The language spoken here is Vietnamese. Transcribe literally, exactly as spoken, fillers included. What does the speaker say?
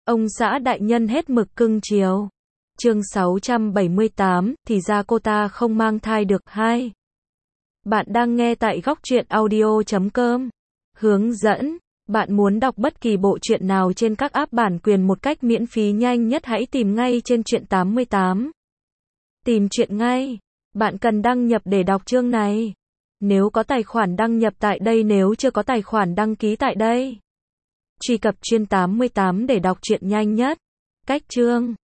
Ông xã đại nhân hết mực cưng chiều. Chương sáu trăm bảy mươi tám, thì ra cô ta không mang thai được. Hai. Bạn đang nghe tại góc truyện audio chấm com. Hướng dẫn. Bạn muốn đọc bất kỳ bộ truyện nào trên các app bản quyền một cách miễn phí nhanh nhất, hãy tìm ngay trên truyện tám mươi tám. Tìm truyện ngay. Bạn cần đăng nhập để đọc chương này. Nếu có tài khoản đăng nhập tại đây, nếu chưa có tài khoản đăng ký tại đây. Truy cập truyện tám mươi tám để đọc truyện nhanh nhất. Cách chương.